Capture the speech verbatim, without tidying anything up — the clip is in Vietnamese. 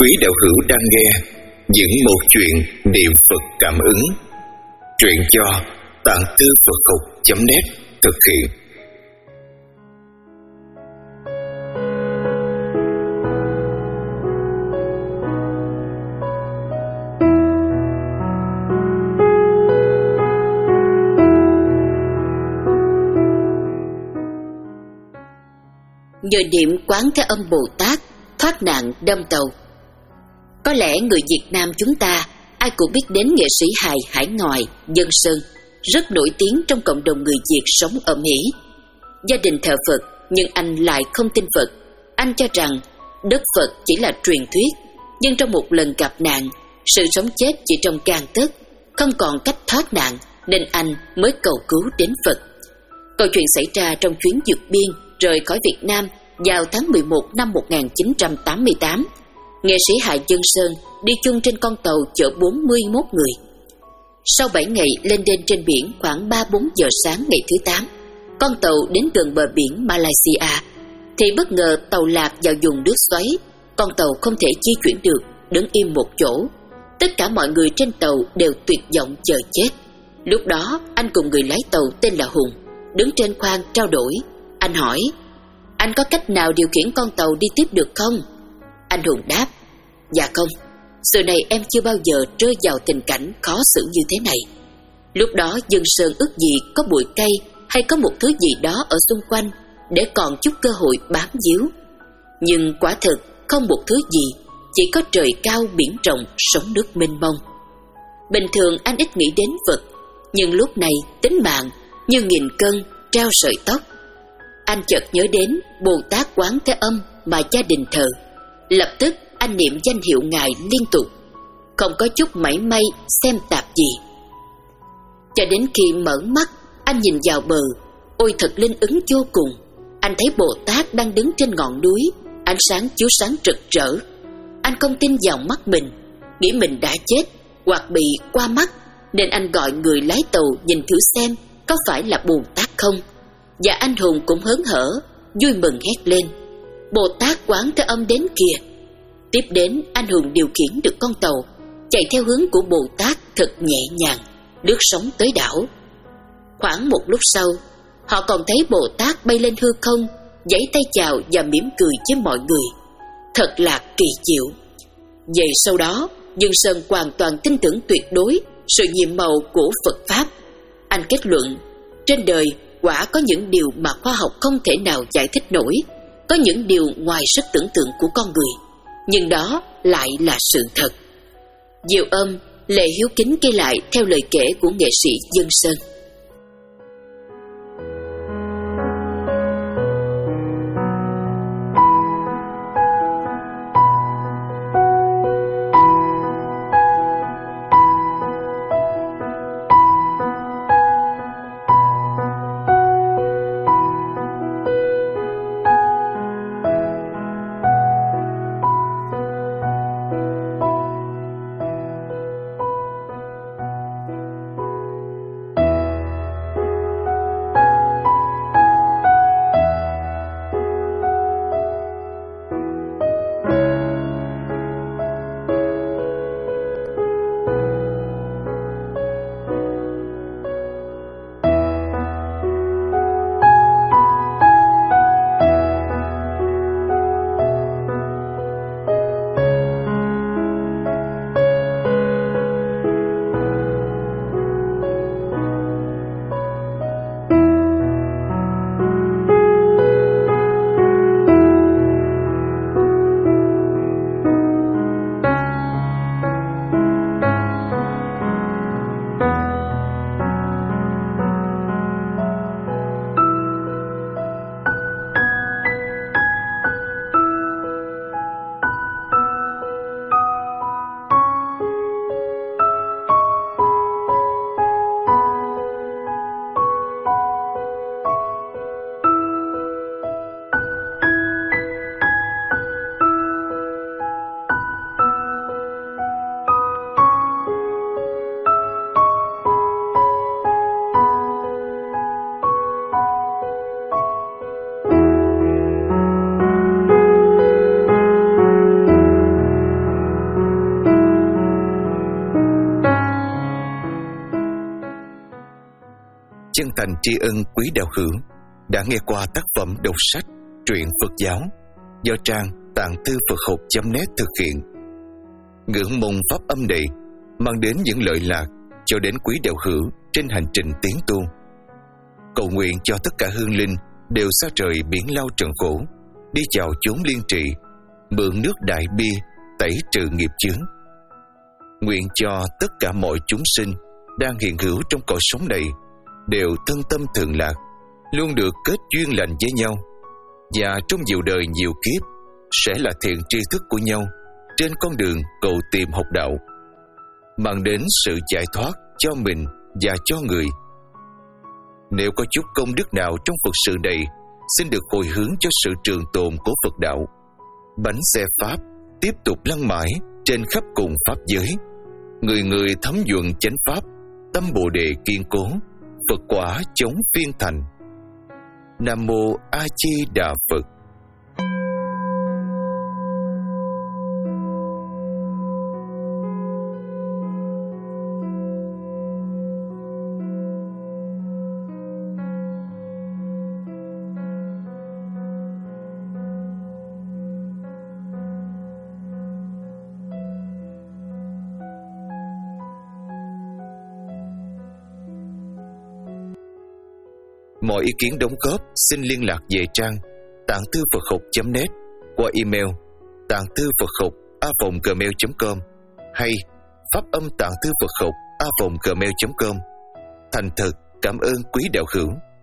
Quý đạo hữu đang nghe những một chuyện niệm Phật cảm ứng. Truyện do tạng thư Phật học chấm net thực hiện. Nhờ niệm Quán Thế Âm Bồ Tát thoát nạn đâm tàu. Có lẽ người Việt Nam chúng ta ai cũng biết đến nghệ sĩ hài hải ngoại Dân Sơn, rất nổi tiếng trong cộng đồng người Việt sống ở Mỹ. Gia đình thờ Phật nhưng anh lại không tin Phật. Anh cho rằng đất Phật chỉ là truyền thuyết, nhưng trong một lần gặp nạn, sự sống chết chỉ trong gang tấc, không còn cách thoát nạn, nên anh mới cầu cứu đến Phật. Câu chuyện xảy ra trong chuyến vượt biên rời khỏi Việt Nam vào tháng mười một năm một nghìn chín trăm tám mươi tám. Nghệ sĩ hài Dân Sơn đi chung trên con tàu chở bốn mươi mốt người. Sau bảy ngày lên đên trên biển, khoảng ba bốn giờ sáng ngày thứ tám, con tàu đến gần bờ biển Malaysia thì bất ngờ tàu lạc vào vùng nước xoáy. Con tàu không thể di chuyển được, đứng im một chỗ. Tất cả mọi người trên tàu đều tuyệt vọng chờ chết. Lúc đó anh cùng người lái tàu tên là Hùng đứng trên khoang trao đổi. Anh hỏi: "Anh có cách nào điều khiển con tàu đi tiếp được không?" Anh Hùng đáp: "Dạ không, xưa này em chưa bao giờ rơi vào tình cảnh khó xử như thế này." Lúc đó Dân Sơn ước gì có bụi cây hay có một thứ gì đó ở xung quanh để còn chút cơ hội bám víu. Nhưng quả thực không một thứ gì, chỉ có trời cao biển rộng, sóng nước mênh mông. Bình thường anh ít nghĩ đến Phật, nhưng lúc này tính mạng như nghìn cân treo sợi tóc. Anh chợt nhớ đến Bồ Tát Quán Thế Âm mà gia đình thờ. Lập tức anh niệm danh hiệu Ngài liên tục, không có chút mảy may xem tạp gì. Cho đến khi mở mắt, anh nhìn vào bờ. Ôi thật linh ứng vô cùng. Anh thấy Bồ Tát đang đứng trên ngọn núi, ánh sáng chiếu sáng rực rỡ. Anh không tin vào mắt mình, nghĩ mình đã chết hoặc bị qua mắt, nên anh gọi người lái tàu nhìn thử xem có phải là Bồ Tát không. Và anh Hùng cũng hớn hở, vui mừng hét lên: "Bồ Tát Quán Thế Âm đến kìa!" Tiếp đến anh Hùng điều khiển được con tàu chạy theo hướng của Bồ Tát thật nhẹ nhàng, lướt sóng tới đảo. Khoảng một lúc sau, họ còn thấy Bồ Tát bay lên hư không, giãy tay chào và mỉm cười với mọi người. Thật là kỳ diệu. Về sau đó, Dương Sơn hoàn toàn tin tưởng tuyệt đối sự nhiệm màu của Phật Pháp. Anh kết luận, trên đời quả có những điều mà khoa học không thể nào giải thích nổi, có những điều ngoài sức tưởng tượng của con người, nhưng đó lại là sự thật. Diệu Âm, Lệ Hiếu Kính ghi lại theo lời kể của nghệ sĩ Dân Sơn. thành tri ân quý đạo hữu đã nghe qua tác phẩm đọc sách truyện Phật giáo do trang tạng thư Phật học chấm net thực hiện. Ngưỡng mong pháp âm này mang đến những lợi lạc cho đến quý đạo hữu trên hành trình tiến tu. Cầu nguyện cho tất cả hương linh đều xa trời biển lao trần khổ, đi vào chốn liên trị, mượn nước đại bi tẩy trừ nghiệp chướng. Nguyện cho tất cả mọi chúng sinh đang hiện hữu trong cuộc sống này đều thân tâm thường lạc, luôn được kết duyên lành với nhau, và trong nhiều đời nhiều kiếp sẽ là thiện tri thức của nhau trên con đường cầu tìm học đạo, mang đến sự giải thoát cho mình và cho người. Nếu có chút công đức nào trong Phật sự này, xin được hồi hướng cho sự trường tồn của Phật đạo. Bánh xe Pháp tiếp tục lăn mãi trên khắp cùng Pháp giới. Người người thấm nhuận chánh Pháp, tâm Bồ Đề kiên cố, Phật quả chống phiên thành. Nam Mô A Di Đà Phật. Mọi ý kiến đóng góp xin liên lạc về trang tạng thư Phật học chấm net qua email tạng thư Phật học a vòng gmail chấm com hay pháp âm tạng thư Phật học a vòng gmail chấm com. Thành thật cảm ơn quý đạo hữu.